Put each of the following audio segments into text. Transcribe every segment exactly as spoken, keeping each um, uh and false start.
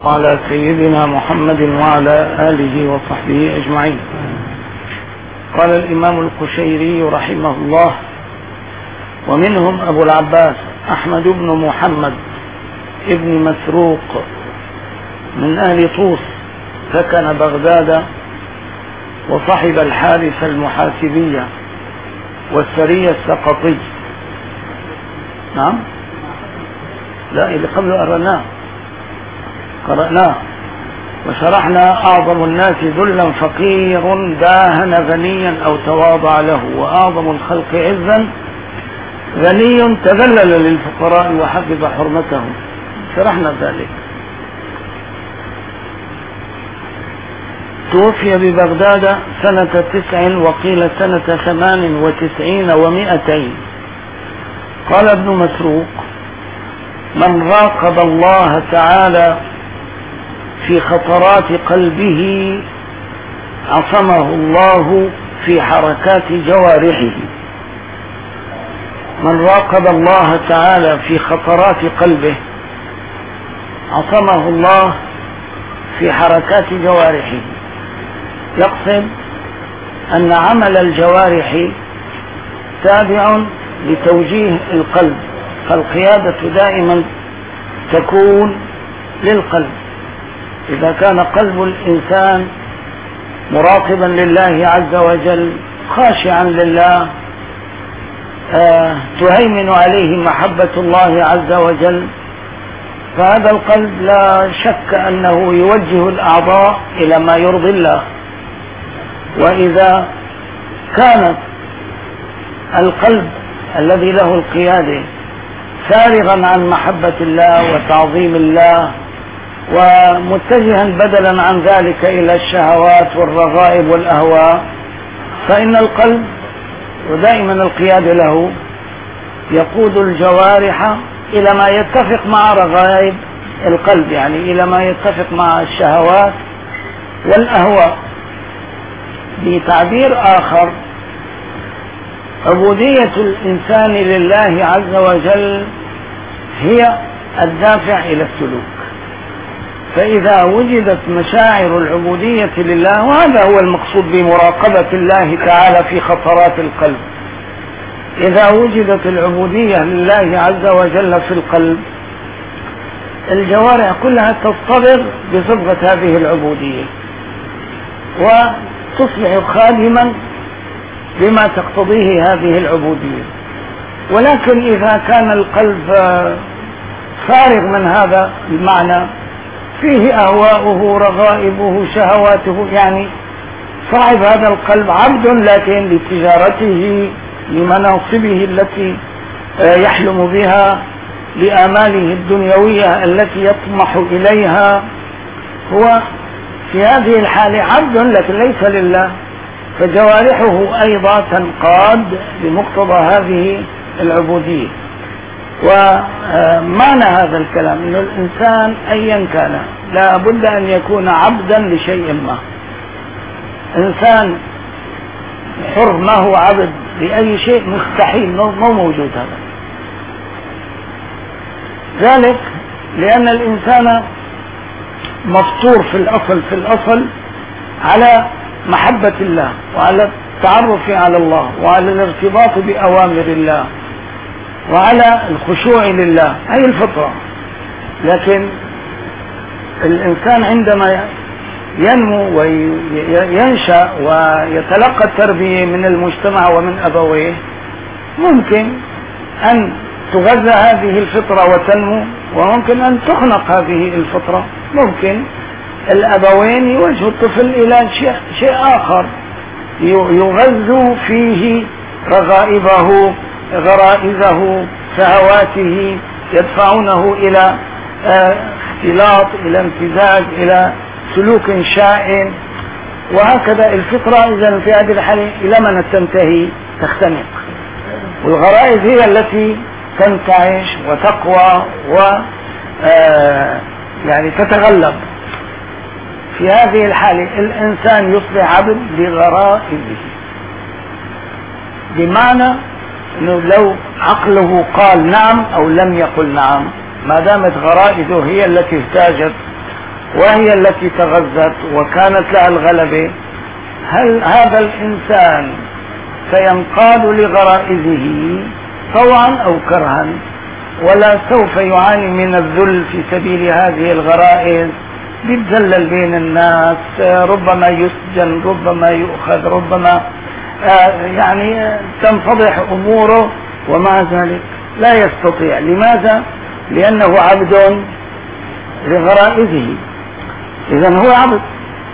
وعلى سيدنا محمد وعلى آله وصحبه أجمعين. قال الإمام القشيري رحمه الله: ومنهم أبو العباس أحمد بن محمد ابن مسروق من أهل طوس، سكن بغداد وصحب الحارث المحاسبية والسري السقطي. نعم، لا، اللي قبل أرناه قرأناه وشرحنا: أعظم الناس ذلا فقير داهن غنيا أو تواضع له، وأعظم الخلق عزا غني تذلل للفقراء وحفظ حرمتهم. شرحنا ذلك. توفي ببغداد سنة تسع وقيل سنة ثمان وتسعين ومائتين. قال ابن مسروق: من راقب الله تعالى في خطرات قلبه عصمه الله في حركات جوارحه. من راقب الله تعالى في خطرات قلبه عصمه الله في حركات جوارحه. يقصد أن عمل الجوارح تابع لتوجيه القلب، فالقيادة دائما تكون للقلب. إذا كان قلب الإنسان مراقبا لله عز وجل خاشعا لله، آه تهيمن عليه محبة الله عز وجل، فهذا القلب لا شك أنه يوجه الأعضاء إلى ما يرضي الله. وإذا كانت القلب الذي له القيادة فارغا عن محبة الله وتعظيم الله، ومتجها بدلا عن ذلك إلى الشهوات والرغائب والأهواء، فإن القلب ودائما القيادة له يقود الجوارح إلى ما يتفق مع رغائب القلب، يعني إلى ما يتفق مع الشهوات والأهواء. بتعبير آخر، عبودية الإنسان لله عز وجل هي الدافع إلى السلوك. فإذا وجدت مشاعر العبودية لله، وهذا هو المقصود بمراقبة الله تعالى في خطرات القلب، إذا وجدت العبودية لله عز وجل في القلب، الجوارح كلها تصطبر بصبغة هذه العبودية وتصبح خادما بما تقتضيه هذه العبودية. ولكن إذا كان القلب فارغ من هذا المعنى، فيه أهواؤه رغائبه شهواته، يعني صاحب هذا القلب عبد لكن لتجارته، لمناصبه التي يحلم بها، لآماله الدنيوية التي يطمح إليها، هو في هذه الحالة عبد لكن ليس لله، فجوارحه أيضا تنقاد بمقتضى هذه العبودية. ومعنى هذا الكلام أن الإنسان أيا كان لا بد أن يكون عبدا لشيء ما. إنسان حر ما هو عبد لأي شيء مستحيل، مو موجود هذا. ذلك لأن الإنسان مفطور في الأصل في الأصل على محبة الله، وعلى التعرف على الله، وعلى الارتباط بأوامر الله، وعلى الخشوع لله، هي الفطرة. لكن الإنسان عندما ينمو وينشأ ويتلقى التربية من المجتمع ومن أبويه، ممكن أن تغذى هذه الفطرة وتنمو، وممكن أن تخنق هذه الفطرة. ممكن الأبوين يوجهوا الطفل إلى شيء, شيء آخر يغذوا فيه رغائبه غرائزه شهواته، يدفعونه إلى اختلاط، إلى امتزاج، إلى سلوك شائن، وهكذا الفطرة. إذا في هذه الحالة إلى من تنتهي؟ تختنق. والغرائز هي التي تنتعش وتقوى و يعني تتغلب. في هذه الحالة الإنسان يصبح عبد لغرائزه، بمعنى أنه لو عقله قال نعم أو لم يقل نعم، ما دامت غرائزه هي التي احتاجت وهي التي تغذت وكانت لها الغلبة، هل هذا الإنسان سينقاد لغرائزه طوعا أو كرها، ولا سوف يعاني من الذل في سبيل هذه الغرائز؟ بيتذلل بين الناس، ربما يسجن، ربما يؤخذ، ربما يعني تنفضح أموره، ومع ذلك لا يستطيع. لماذا؟ لأنه عبد لغرائزه. إذن هو عبد.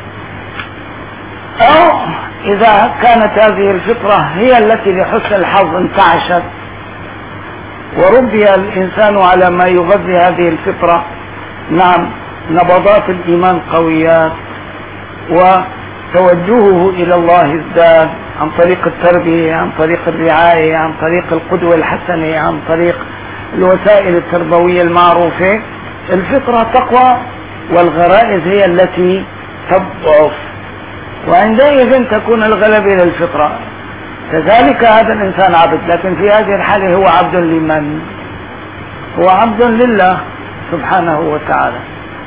أو إذا كانت هذه الفطرة هي التي لحسن الحظ انتعشت وربي الإنسان على ما يغذي هذه الفطرة، نعم، نبضات الإيمان قويات، وتوجهه إلى الله ازداد عن طريق التربية، عن طريق الرعاية، عن طريق القدوة الحسنة، عن طريق الوسائل التربوية المعروفة. الفطرة تقوى والغرائز هي التي تضعف، وعندئذ تكون الغلبة للفطرة. كذلك هذا الإنسان عبد، لكن في هذه الحالة هو عبد لمن؟ هو عبد لله سبحانه وتعالى.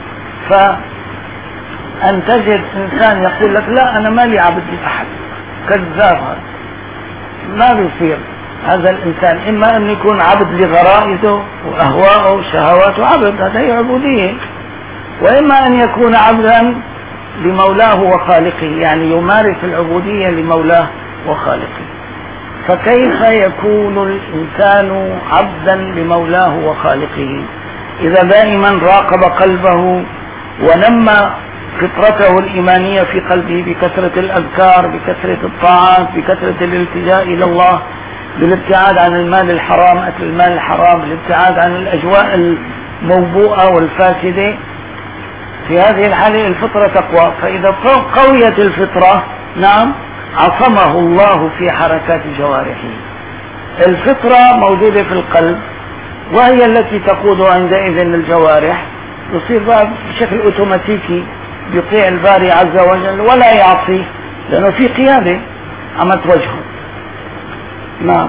فأن تجد إنسان يقول لك لا أنا مالي عبد لأحد، كذاب، هذا ما بيصير. هذا الإنسان إما أن يكون عبد لغرائزه وأهواءه وشهواته، عبد، هذا هي عبودية، وإما أن يكون عبدا لمولاه وخالقه، يعني يمارس العبودية لمولاه وخالقه. فكيف يكون الإنسان عبدا لمولاه وخالقه إذا دائما راقب قلبه ونمى فطرته الإيمانية في قلبه بكثرة الأذكار، بكثرة الطاعات، بكثرة الالتجاء إلى الله، بالابتعاد عن المال الحرام، أكل المال الحرام، بالابتعاد عن الأجواء الموبوءة والفاسدة؟ في هذه الحالة الفطرة تقوى. فإذا قويت الفطرة، نعم، عصمه الله في حركات جوارحه. الفطرة موجودة في القلب، وهي التي تقود عندئذ الجوارح، يصير بشكل اوتوماتيكي يطيع الباري عز وجل ولا يعصيه، لأنه في قيادة عم توجهه. نعم.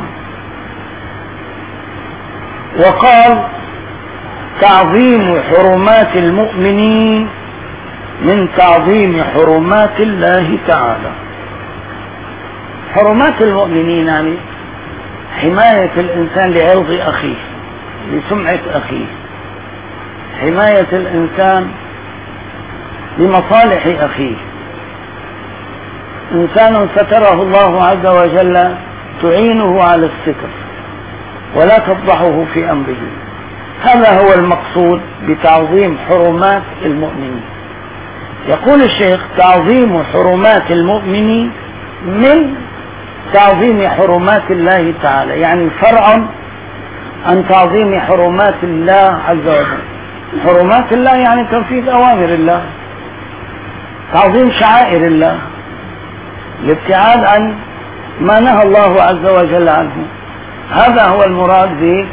وقال تعظيم حرمات المؤمنين من تعظيم حرمات الله تعالى. حرمات المؤمنين يعني حماية الإنسان لعرض أخيه، لسمعة أخيه، حماية الإنسان لمصالح أخيه. إنسان ستره الله عز وجل تعينه على الستر ولا تفضحه في أمره. هذا هو المقصود بتعظيم حرمات المؤمنين. يقول الشيخ تعظيم حرمات المؤمن من تعظيم حرمات الله تعالى، يعني فرع عن تعظيم حرمات الله عز وجل. حرمات الله يعني تنفيذ أوامر الله، تعظيم شعائر الله، الابتعاد عن ما نهى الله عز وجل عنه. هذا هو المراد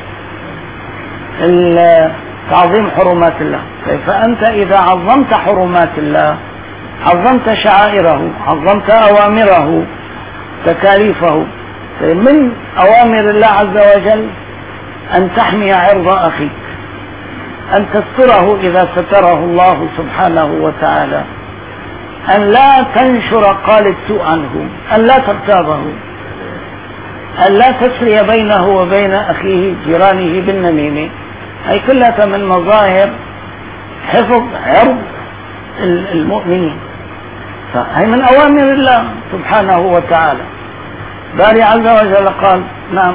بتعظيم حرمات الله. فأنت إذا عظمت حرمات الله عظمت شعائره، عظمت أوامره، تكاليفه. من أوامر الله عز وجل أن تحمي عرض أخيك، أن تستره إذا ستره الله سبحانه وتعالى، أن لا تنشر قال السوء عنه، أن لا تغتابه، أن لا تسري بينه وبين أخيه جيرانه بالنميمة. هي كلها من مظاهر حفظ عرض المؤمنين. فهي من أوامر الله سبحانه وتعالى. باري عز وجل قال نعم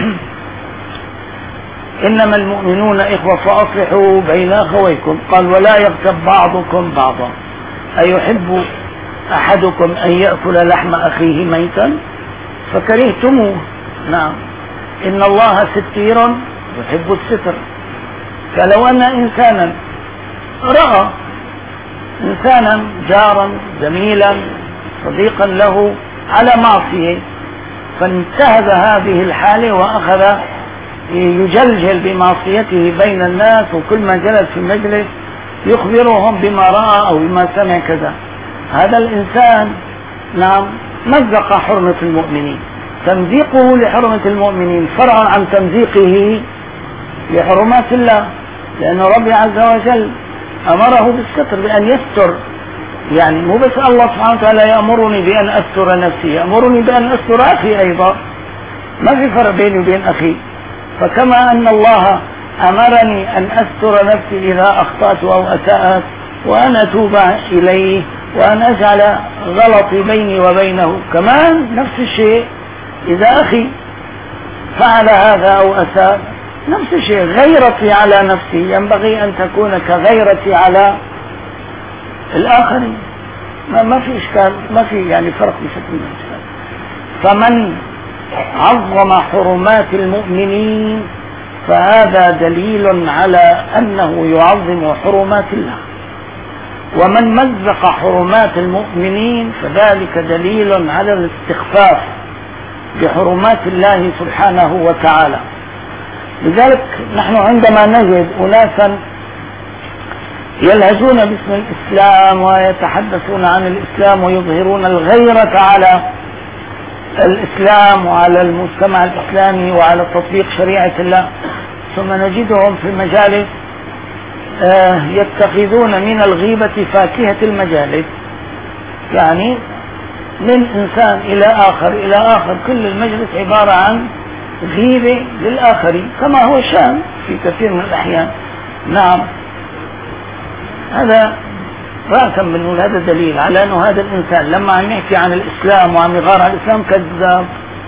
إنما المؤمنون إخوة فأصلحوا بين أخويكم. قال ولا يغتب بعضكم بعضا، أيحب أحدكم أن يأكل لحم أخيه ميتا فكرهتموه. نعم إن الله ستير يحب الستر. فلو أن إنسانا رأى إنسانا جارا زميلا صديقا له على معصية فانتهز هذه الحالة وأخذ يجلجل بمعصيته بين الناس، وكل ما جلس في مجلس يخبرهم بما رأى أو بما سمع كذا، هذا الإنسان نعم مزق حرمة المؤمنين. تمزيقه لحرمة المؤمنين فرع عن تمزيقه لحرمات الله، لأن ربي عز وجل أمره بالستر بأن يستر، يعني مو بس الله سبحانه وتعالى يأمرني بأن أستر نفسي، يأمرني بأن أستر أخي أيضا، ما في فرق بيني وبين أخي. فكما أن الله أمرني أن أستر نفسي إذا أخطأت أو أسأت وأن أتوب إليه وأن أجعل غلطي بيني وبينه، كمان نفس الشيء إذا أخي فعل هذا أو أساء نفس الشيء. غيرتي على نفسي ينبغي أن تكون كغيرتي على الآخرين، ما, ما في إشكال، ما في يعني فرق بشكل من الإشكال. فمن عظم حرمات المؤمنين فهذا دليل على أنه يعظم حرمات الله، ومن مزق حرمات المؤمنين فذلك دليل على الاستخفاف بحرمات الله سبحانه وتعالى. لذلك نحن عندما نجد أناسا يلهجون باسم الإسلام ويتحدثون عن الإسلام ويظهرون الغيرة على الإسلام وعلى المجتمع الإسلامي وعلى تطبيق شريعة الله، ثم نجدهم في المجالس يتخذون من الغيبة فاكهة المجالس، يعني من إنسان إلى آخر إلى آخر كل المجلس عبارة عن غيبة للآخرين كما هو شان في كثير من الأحيان. نعم، هذا رأسا بنقول هذا دليل على أنه هذا الإنسان لما عم يحكي عن الإسلام وعم يغار على الإسلام كذاب،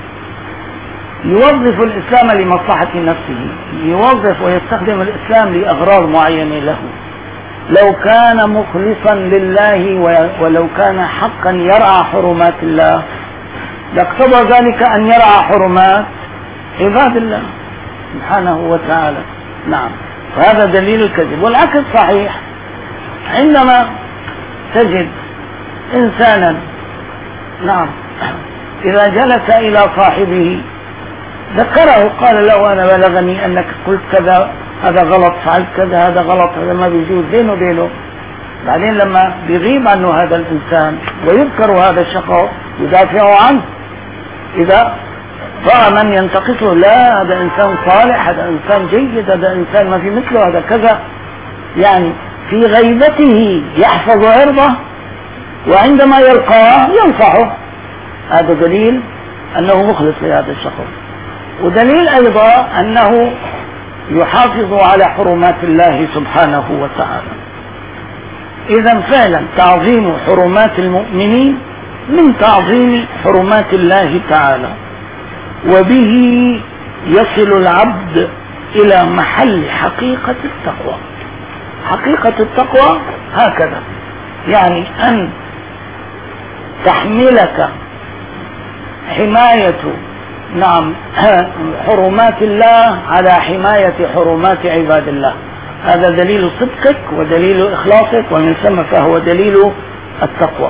يوظف الإسلام لمصلحة نفسه، يوظف ويستخدم الإسلام لأغراض معينة له. لو كان مخلصا لله ولو كان حقا يرعى حرمات الله لاقتضى ذلك أن يرعى حرمات عباد الله سبحانه وتعالى. نعم، وهذا دليل الكذب. والعكس صحيح، عندما تجد إنسانا نعم إذا جلس إلى صاحبه ذكره قال له أنا بلغني أنك قلت كذا، هذا غلط، فعلت كذا، هذا غلط، هذا ما بيجوز، بينه وبينه. بعدين لما بيغيب عنه هذا الإنسان ويذكر هذا الشخص يدافع عنه، إذا رأى من ينتقصه لا هذا إنسان صالح، هذا إنسان جيد، هذا إنسان ما في مثله، هذا كذا، يعني في غيبته يحفظ عرضه وعندما يلقاه ينصحه. هذا دليل أنه مخلص لهذا الشخص، ودليل أيضا أنه يحافظ على حرمات الله سبحانه وتعالى. إذا فعلا تعظيم حرمات المؤمنين من تعظيم حرمات الله تعالى، وبه يصل العبد إلى محل حقيقة التقوى. حقيقة التقوى هكذا، يعني أن تحملك حماية نعم حرمات الله على حماية حرمات عباد الله. هذا دليل صدقك ودليل إخلاصك، ومن ثم فهو دليل التقوى.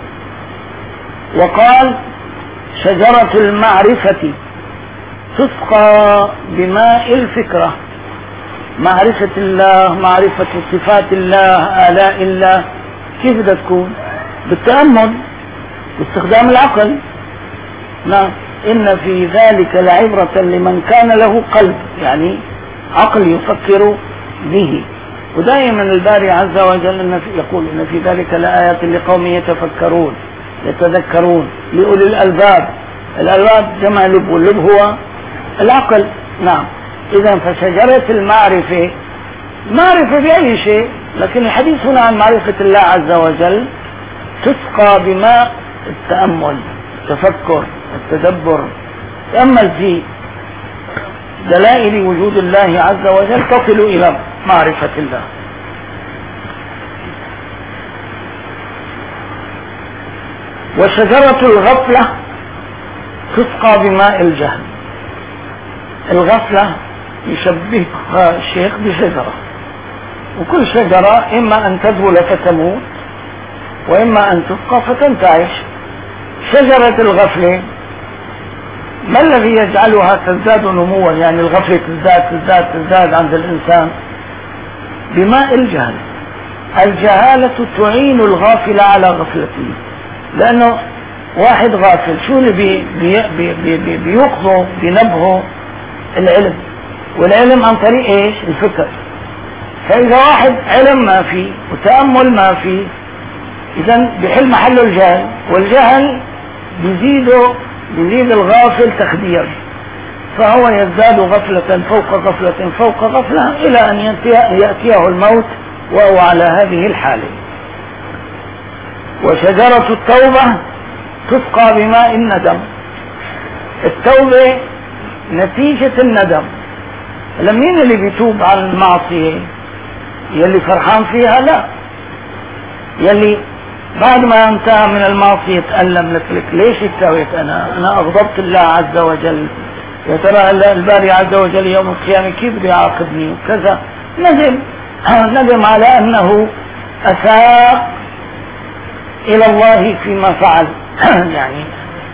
وقال شجرة المعرفة تسقى بماء الفكرة. معرفة الله، معرفة صفات الله، آلاء الله، كيف بدها تكون؟ بالتأمل، باستخدام العقل. نعم، إن في ذلك لعبرة لمن كان له قلب، يعني عقل يفكر به. ودائما الباري عز وجل يقول إن في ذلك لآيات لقوم يتفكرون يتذكرون لأولي الألباب. الألباب جمع لب، واللب هو العقل. نعم، إذا فشجرة المعرفة معرفة بأي شيء، لكن الحديث هنا عن معرفة الله عز وجل تسقى بماء التأمل، التفكر، التدبر. تأمل في دلائل وجود الله عز وجل تصل إلى معرفة الله. وشجرة الغفلة تسقى بماء الجهل. الغفلة يشبهها الشيخ بشجرة، وكل شجرة إما أن تذبل فتموت وإما أن تسقى فتنتعش. شجرة الغفلة ما الذي يجعلها تزداد نموا؟ يعني الغفلة تزداد تزداد تزداد عند الإنسان بماء الجهل. الجهالة تعين الغافل على غفلته، لأنه واحد غافل شو اللي بي بي بي بي بي بيقضوا بنبهه؟ العلم، والعلم عن طريق ايش؟ الفكر. فإذا واحد علم ما فيه وتأمل ما فيه إذا بحل محله الجهل، والجهل بيزيده بيزيد الغافل تخدير، فهو يزداد غفلة فوق غفلة فوق غفلة إلى أن يأتيه الموت وهو على هذه الحالة. وشجرة التوبة تسقى بماء الندم. التوبة نتيجة الندم. لمين اللي بيتوب عن المعصية؟ يلي فرحان فيها؟ لا، يلي بعد ما انتهى من المعصية تألم لك ليش اتويت أنا أنا أغضبت الله عز وجل، يا ترى الباري عز وجل يوم القيامة كيف بده يعاقبني وكذا. ندم ندم على أنه أساء إلى الله فيما فعل يعني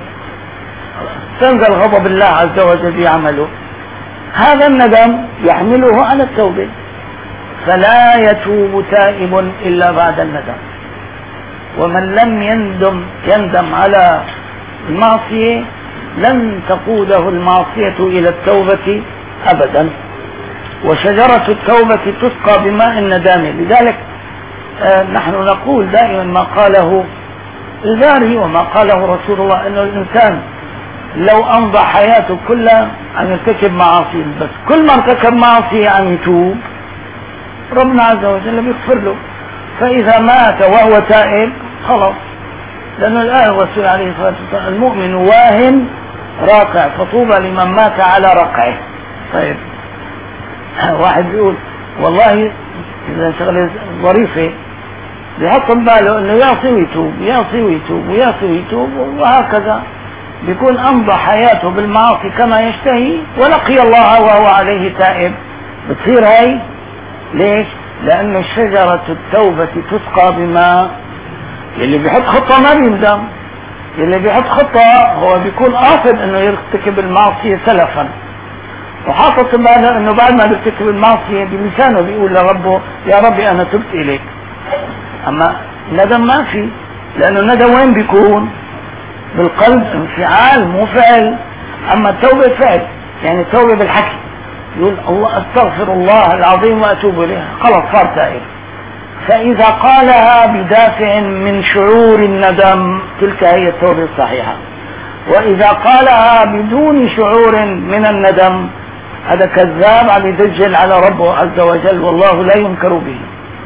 تنزل غضب الله عز وجل يعمله. هذا الندم يحمله على التوبة، فلا يتوب تائب إلا بعد الندم. ومن لم يندم يندم على المعصية لن تقوده المعصية إلى التوبة أبدا. وشجرة التوبة تسقى بماء الندامة. لذلك آه نحن نقول دائما ما قاله الباري وما قاله رسول الله، أنه الإنسان لو أمضى حياته كلها عم يرتكب معاصي، بس كل ما ارتكب معاصي عم يتوب ربنا عز وجل بيغفر له. فإذا مات وهو تائب خلاص، لأن الآية الرسول عليه الصلاة والسلام المؤمن واهن راقع فطوبى لمن مات على رقعه. طيب واحد بيقول والله إذا شغله ظريفة بيحط باله انه يعصي ويتوب يعصي ويتوب ويعصي ويتوب وهكذا، بيكون امضى حياته بالمعاصي كما يشتهي ولقي الله وهو عليه تائب. بتصير هاي ليش؟ لأن شجرة التوبة تسقى بماء. اللي بيحط خطة ما بيندم، اللي بيحط خطة هو بيكون قاصد انه يرتكب المعصية سلفا، وحاطط باله انه بعد ما بيرتكب المعصية بلسانه بيقول لربه يا ربي انا تبت اليك. اما ندم ما في، لانه الندم وين بيكون؟ بالقلب، انفعال مو فعل. اما التوبة فعل، يعني التوبة بالحكي، يقول الله استغفر الله العظيم واتوب اليه، خلاص صار تائب. فاذا قالها بدافع من شعور الندم تلك هي التوبة الصحيحة، واذا قالها بدون شعور من الندم هذا كذاب عم يدجل على ربه عز وجل، والله لا ينكر به.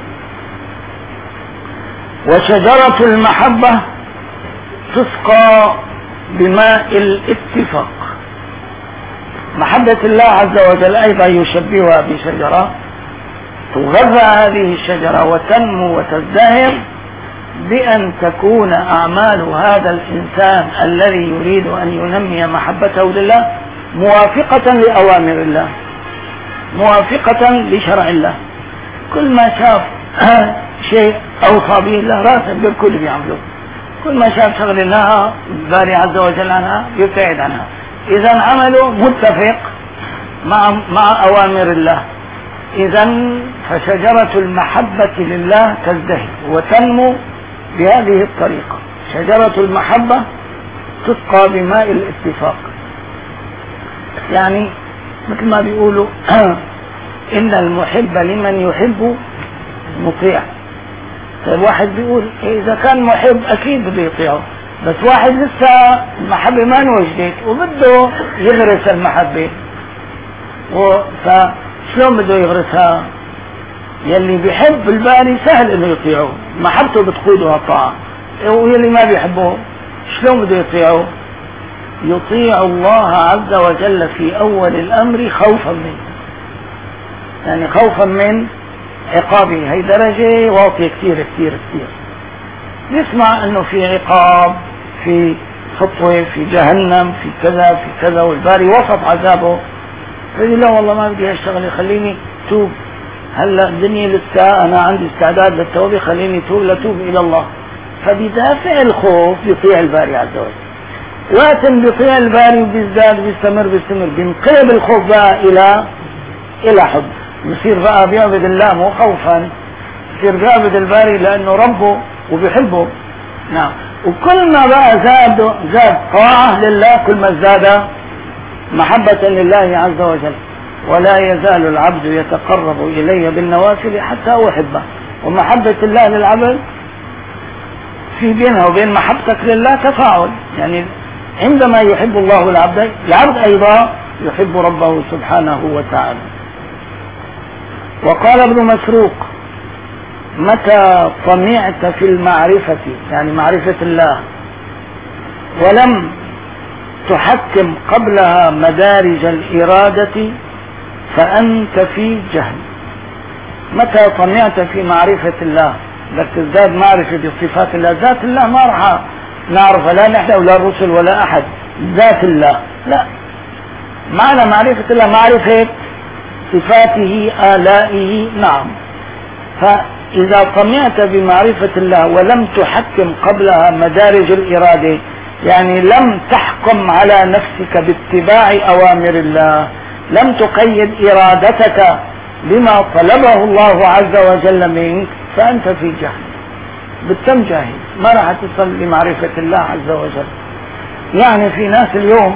وشجرة المحبة تسقى بماء الاتفاق. محبة الله عز وجل أيضا يشبهها بشجرة، تغذى هذه الشجرة وتنمو وتزدهر بأن تكون أعمال هذا الإنسان الذي يريد أن ينمي محبته لله موافقة لأوامر الله، موافقة لشرع الله. كل ما شاف شيء أوصى به الله راسا بالكل بيعمله، كل ما شاف شغل لها الباري عز وجل عنها يبتعد عنها. إذا عمله متفق مع مع أوامر الله. إذا فشجرة المحبة لله تزدهر وتنمو بهذه الطريقة. شجرة المحبة تسقى بماء الاتفاق، يعني مثل ما بيقولوا إن المحب لمن يحب مطيع. طيب واحد بيقول إذا كان محب أكيد بده يطيعه، بس واحد لسه المحبة ما انوجدت وبده يغرس المحبة، فشلون بده يغرسها؟ يلي بيحب الباري سهل انه يطيعه، محبته بتقوده الطاعة، ويلي ما بيحبه شلون بده يطيعه؟ يطيع الله عز وجل في أول الأمر خوفا منه، يعني خوفا من عقابه. هي درجة واطية كثير كثير كثير. يسمع انه في عقاب، في خطوة، في جهنم، في كذا في كذا، والباري وسط عذابه، فيقول لا والله ما بدي هالشغله، خليني توب، هلا الدنيا لسه انا عندي استعداد للتوبه، خليني توب لتوب الى الله. فبدافع الخوف بيطيع الباري عز وجل، وقت بيطيع الباري وبيزداد بيستمر بيستمر بينقلب الخوف بقى الى الى حب، بصير بقى بيعبد الله مو خوفا، بصير بيعبد الباري لانه ربه وبيحبه. نعم. وكل ما بقى زاد زاد طاعة لله كل ما زاد محبة لله عز وجل. ولا يزال العبد يتقرب إلي بالنوافل حتى أحبه. ومحبة الله للعبد في بينها وبين محبتك لله تفاعل، يعني عندما يحب الله العبد العبد أيضا يحب ربه سبحانه وتعالى. وقال ابن مسروق: متى طمعت في المعرفة، يعني معرفة الله، ولم تحكم قبلها مدارج الإرادة فأنت في جهل. متى طمعت في معرفة الله، بدك تزداد معرفة بصفات الله. ذات الله ما راح نعرفها لا نحن ولا الرسل ولا أحد، ذات الله لا. معنى معرفة الله معرفة صفاته آلائه، نعم. فإذا طمعت بمعرفة الله ولم تحكم قبلها مدارج الإرادة، يعني لم تحكم على نفسك باتباع أوامر الله، لم تقيد إرادتك بما طلبه الله عز وجل منك، فأنت في جهل، بالتم جاهل، ما راح تصل لمعرفة الله عز وجل. يعني في ناس اليوم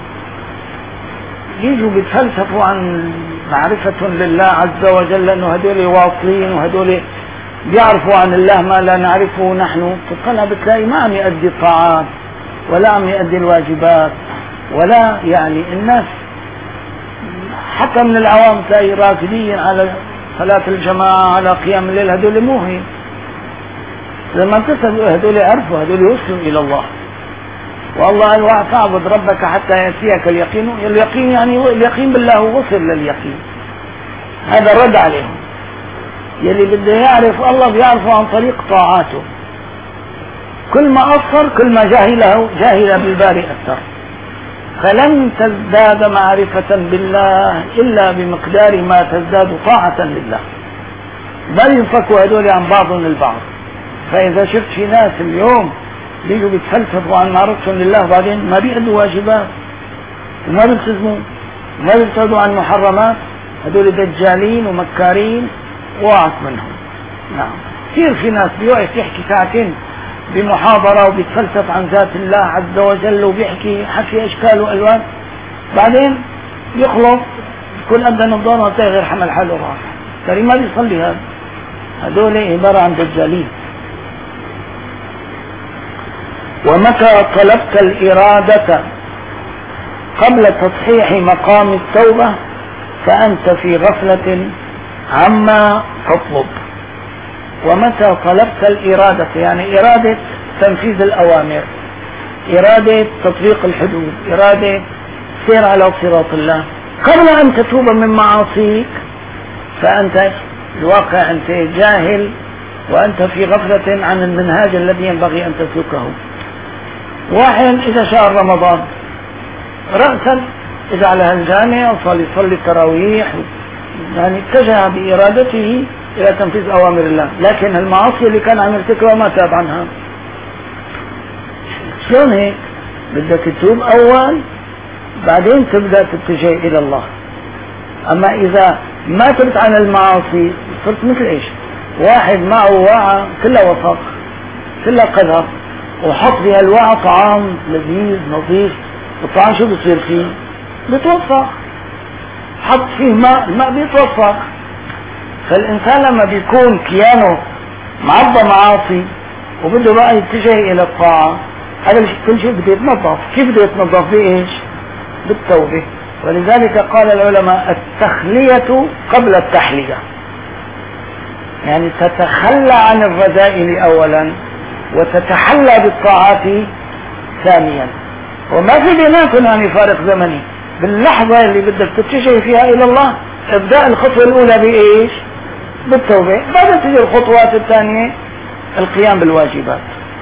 يجوا بيتفلسفوا عن معرفة لله عز وجل، انه هدول واصلين وهدول بيعرفوا عن الله ما لا نعرفه نحن. تطلع بتلاقي ما عم يؤدي الطاعات ولا عم يؤدي الواجبات، ولا يعني الناس حتى من العوام تلاقي راكدين على صلاة الجماعة على قيام الليل. هدول مو هي، لما تسألوا هدول عرفوا، هدول يوصلوا إلى الله. والله قال: واعبد ربك حتى يأتيك اليقين. اليقين يعني اليقين بالله وصل لليقين، هذا الرد عليهم. يلي بده يعرف الله بيعرفه عن طريق طاعاته. كل ما أصر كل ما جاهله جاهل بالباري أكثر. فلن تزداد معرفة بالله إلا بمقدار ما تزداد طاعة لله، بل ينفكوا هدول عن بعضهم البعض. فإذا شفت في ناس اليوم بيجوا بيتفلسفوا عن معرفتهم لله، بعدين ما بيأدوا واجبات وما بيلتزموا وما بيبتعدوا عن محرمات، هدول دجالين ومكارين، واعك منهم. نعم، كثير في ناس بيقف يحكي ساعتين بمحاضرة وبيتفلسف عن ذات الله عز وجل وبيحكي حكي أشكال وألوان، بعدين يخلص يكون أبدا نظارة وتلاقي غير حمل حاله راح، ترى ما بيصلي. هذا هدول عبارة عن دجالين. ومتى طلبت الإرادة قبل تصحيح مقام التوبة فأنت في غفلة عما تطلب. ومتى طلبت الإرادة يعني إرادة تنفيذ الأوامر، إرادة تطبيق الحدود، إرادة سير على صراط الله قبل أن تتوب من معاصيك، فأنت الواقع أنت جاهل وأنت في غفلة عن المنهاج الذي ينبغي أن تسلكه. واحد إذا شهر رمضان رأسا إذا على هالجامع وصل يصلي التراويح، يعني اتجه بإرادته إلى تنفيذ أوامر الله، لكن المعاصي اللي كان عم يرتكبها ما تاب عنها. شلون هيك؟ بدك تتوب أول بعدين تبدأ تتجه إلى الله. أما إذا ما تبت عن المعاصي صرت مثل إيش؟ واحد معه واعة كلها وفق كلها قذر، وحط بها الواعة طعام لذيذ نظيف، الطعام شو بصير فيه؟ بيتوفق. حط فيه ماء، الماء بيتوفق. فالإنسان لما بيكون كيانه معبى معاصي وبده بقى يتجه إلى الطاعة، هذا كل شيء بده يتنظف. كيف بده يتنظف؟ بإيش؟ بالتوبة. ولذلك قال العلماء: التخلية قبل التحلية، يعني تتخلى عن الرذائل أولا وتتحلى بالطاعات ثانيا. وما في بيناتهم يعني فارق زمني. باللحظة اللي بدك تتجه فيها إلى الله ابدأ الخطوة الأولى بإيش؟ بالتوبة، بعدين تجي الخطوات الثانية القيام بالواجبات.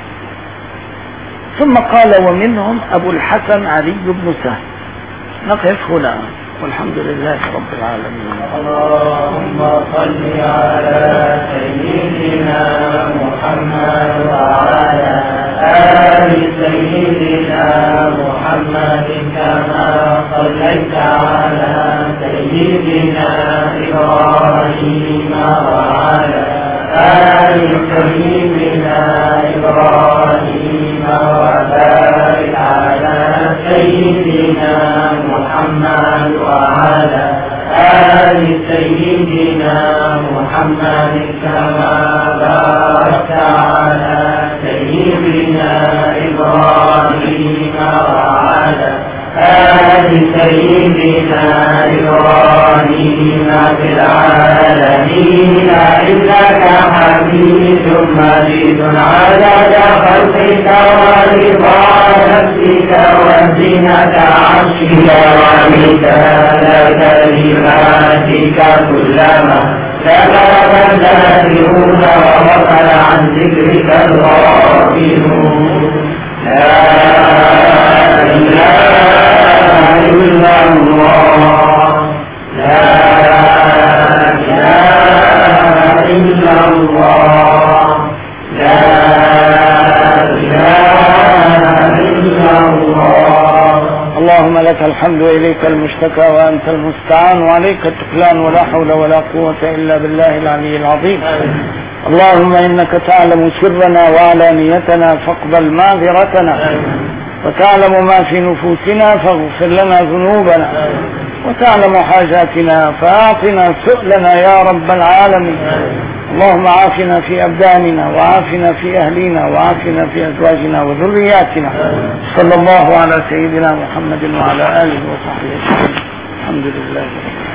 ثم قال: ومنهم أبو الحسن علي بن سهل. نقف هنا والحمد لله رب العالمين. اللهم صل على سيدنا محمد وعلى آل سيدنا محمد كما صليت على سيدنا إبراهيم وعلى آل سيدنا إبراهيم وبارك على سيدنا محمد وعلى آل سيدنا محمد كما باركت على سيدنا إبراهيم وعلى آل سيدنا إبراهيم في العالمين إنك حميد مجيد عدد خلقك ورضا نفسك وزنة عرشك ومثال كلماتك كلما ذكرك الذاكرون وغفل عن ذكرك الغافلون لا إله إلا الله لا إله إلا الله لا إله إلا الله. اللهم لك الحمد وإليك المشتكى وأنت المستعان وعليك التكلان ولا حول ولا قوة إلا بالله العلي العظيم. اللهم إنك تعلم سرنا وعلانيتنا فاقبل معذرتنا وتعلم ما في نفوسنا فاغفر لنا ذنوبنا وتعلم حاجاتنا فأعطنا سؤلنا يا رب العالمين. اللهم عافنا في أبداننا وعافنا في أهلنا وعافنا في أزواجنا وذرياتنا. صلى الله على سيدنا محمد وعلى آله وصحبه أجمعين. الحمد لله.